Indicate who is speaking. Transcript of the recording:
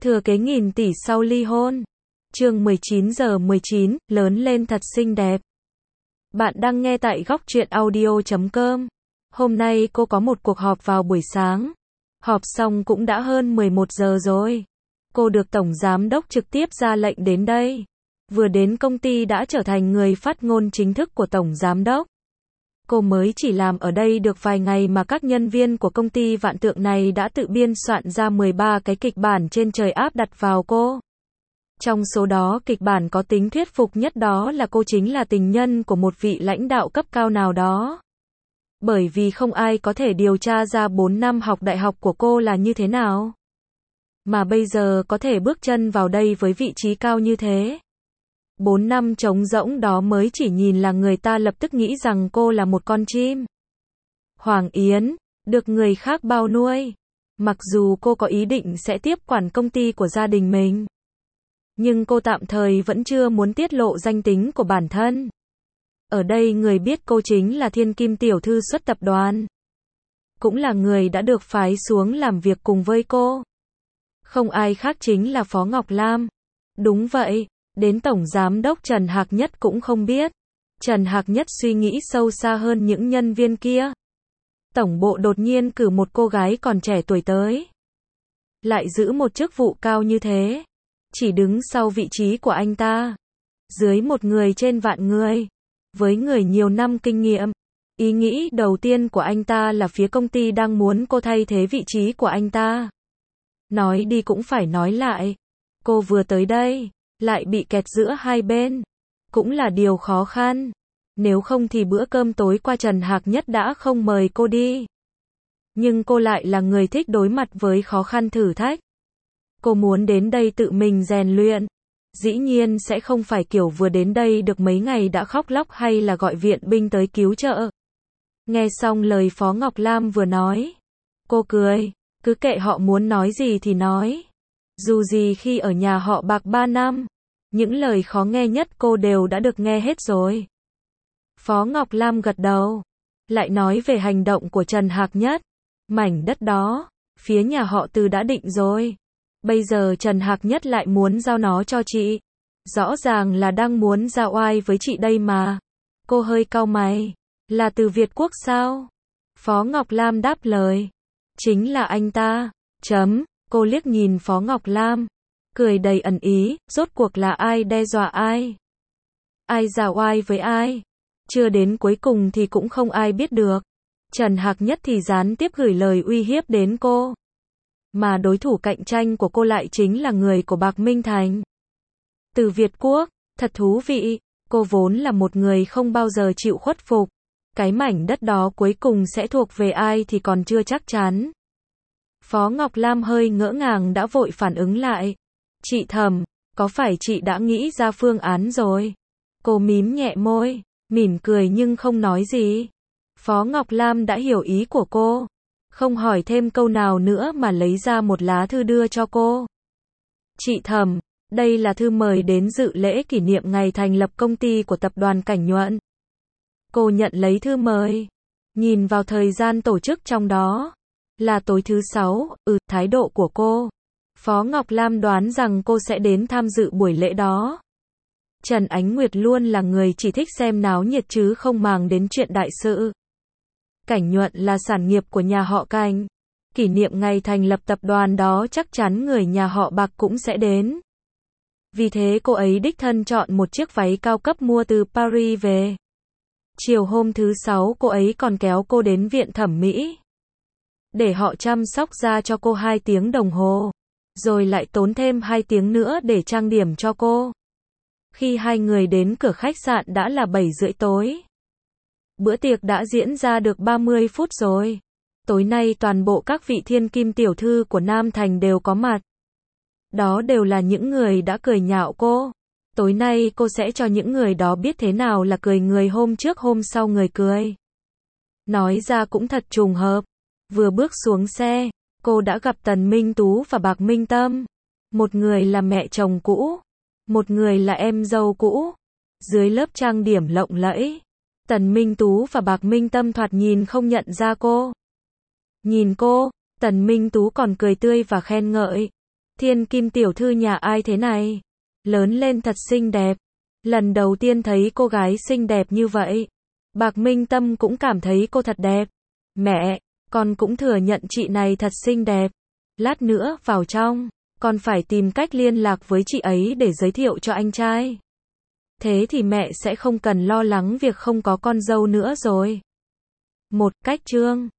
Speaker 1: Thừa kế nghìn tỷ sau ly hôn. Chương 19:19, lớn lên thật xinh đẹp. Bạn đang nghe tại Góc Truyện Audio.com. Hôm nay cô có một cuộc họp vào buổi sáng. Họp xong cũng đã hơn 11 giờ rồi. Cô được Tổng Giám đốc trực tiếp ra lệnh đến đây. Vừa đến công ty đã trở thành người phát ngôn chính thức của Tổng Giám đốc. Cô mới chỉ làm ở đây được vài ngày mà các nhân viên của công ty vạn tượng này đã tự biên soạn ra 13 cái kịch bản trên trời áp đặt vào cô. Trong số đó kịch bản có tính thuyết phục nhất đó là cô chính là tình nhân của một vị lãnh đạo cấp cao nào đó. Bởi vì không ai có thể điều tra ra 4 năm học đại học của cô là như thế nào. Mà bây giờ có thể bước chân vào đây với vị trí cao như thế. 4 năm trống rỗng đó mới chỉ nhìn là người ta lập tức nghĩ rằng cô là một con chim. Hoàng Yến, được người khác bao nuôi. Mặc dù cô có ý định sẽ tiếp quản công ty của gia đình mình. Nhưng cô tạm thời vẫn chưa muốn tiết lộ danh tính của bản thân. Ở đây người biết cô chính là Thiên Kim tiểu thư xuất tập đoàn. Cũng là người đã được phái xuống làm việc cùng với cô. Không ai khác chính là Phó Ngọc Lam. Đúng vậy. Đến Tổng Giám đốc Trần Hạc Nhất cũng không biết. Trần Hạc Nhất suy nghĩ sâu xa hơn những nhân viên kia. Tổng bộ đột nhiên cử một cô gái còn trẻ tuổi tới. Lại giữ một chức vụ cao như thế. Chỉ đứng sau vị trí của anh ta. Dưới một người trên vạn người. Với người nhiều năm kinh nghiệm. Ý nghĩ đầu tiên của anh ta là phía công ty đang muốn cô thay thế vị trí của anh ta. Nói đi cũng phải nói lại. Cô vừa tới đây. Lại bị kẹt giữa hai bên. Cũng là điều khó khăn. Nếu không thì bữa cơm tối qua Trần Hạc Nhất đã không mời cô đi. Nhưng cô lại là người thích đối mặt với khó khăn thử thách. Cô muốn đến đây tự mình rèn luyện. Dĩ nhiên sẽ không phải kiểu vừa đến đây được mấy ngày đã khóc lóc hay là gọi viện binh tới cứu trợ. Nghe xong lời Phó Ngọc Lam vừa nói. Cô cười. Cứ kệ họ muốn nói gì thì nói. Dù gì khi ở nhà họ Bạc 3 năm. Những lời khó nghe nhất cô đều đã được nghe hết rồi. Phó Ngọc Lam gật đầu. Lại nói về hành động của Trần Hạc Nhất. Mảnh đất đó, phía nhà họ Từ đã định rồi. Bây giờ Trần Hạc Nhất lại muốn giao nó cho chị. Rõ ràng là đang muốn ra oai với chị đây mà. Cô hơi cau mày. Là Từ Việt Quốc sao? Phó Ngọc Lam đáp lời. Chính là anh ta. Cô liếc nhìn Phó Ngọc Lam. Cười đầy ẩn ý, rốt cuộc là ai đe dọa ai? Ai ra oai với ai? Chưa đến cuối cùng thì cũng không ai biết được. Trần Hạc Nhất thì gián tiếp gửi lời uy hiếp đến cô. Mà đối thủ cạnh tranh của cô lại chính là người của Bạc Minh Thành. Từ Việt Quốc, thật thú vị, cô vốn là một người không bao giờ chịu khuất phục. Cái mảnh đất đó cuối cùng sẽ thuộc về ai thì còn chưa chắc chắn. Phó Ngọc Lam hơi ngỡ ngàng đã vội phản ứng lại. Chị Thẩm, có phải chị đã nghĩ ra phương án rồi? Cô mím nhẹ môi, mỉm cười nhưng không nói gì. Phó Ngọc Lam đã hiểu ý của cô. Không hỏi thêm câu nào nữa mà lấy ra một lá thư đưa cho cô. Chị Thẩm, đây là thư mời đến dự lễ kỷ niệm ngày thành lập công ty của tập đoàn Cảnh Nhuận. Cô nhận lấy thư mời. Nhìn vào thời gian tổ chức trong đó. Là tối thứ 6, thái độ của cô. Phó Ngọc Lam đoán rằng cô sẽ đến tham dự buổi lễ đó. Trần Ánh Nguyệt luôn là người chỉ thích xem náo nhiệt chứ không màng đến chuyện đại sự. Cảnh Nhuận là sản nghiệp của nhà họ Cảnh. Kỷ niệm ngày thành lập tập đoàn đó chắc chắn người nhà họ Bạc cũng sẽ đến. Vì thế cô ấy đích thân chọn một chiếc váy cao cấp mua từ Paris về. Chiều hôm thứ 6 cô ấy còn kéo cô đến viện thẩm mỹ. Để họ chăm sóc da cho cô 2 tiếng đồng hồ. Rồi lại tốn thêm 2 tiếng nữa để trang điểm cho cô. Khi hai người đến cửa khách sạn đã là 7 rưỡi tối. Bữa tiệc đã diễn ra được 30 phút rồi. Tối nay toàn bộ các vị thiên kim tiểu thư của Nam Thành đều có mặt. Đó đều là những người đã cười nhạo cô. Tối nay cô sẽ cho những người đó biết thế nào là cười người hôm trước hôm sau người cười. Nói ra cũng thật trùng hợp. Vừa bước xuống xe, cô đã gặp Tần Minh Tú và Bạc Minh Tâm. Một người là mẹ chồng cũ, một người là em dâu cũ. Dưới lớp trang điểm lộng lẫy, Tần Minh Tú và Bạc Minh Tâm thoạt nhìn không nhận ra cô. Nhìn cô, Tần Minh Tú còn cười tươi và khen ngợi. Thiên Kim tiểu thư nhà ai thế này? Lớn lên thật xinh đẹp. Lần đầu tiên thấy cô gái xinh đẹp như vậy. Bạc Minh Tâm cũng cảm thấy cô thật đẹp. Mẹ, con cũng thừa nhận chị này thật xinh đẹp. Lát nữa vào trong, con phải tìm cách liên lạc với chị ấy để giới thiệu cho anh trai. Thế thì mẹ sẽ không cần lo lắng việc không có con dâu nữa rồi. Một cách chương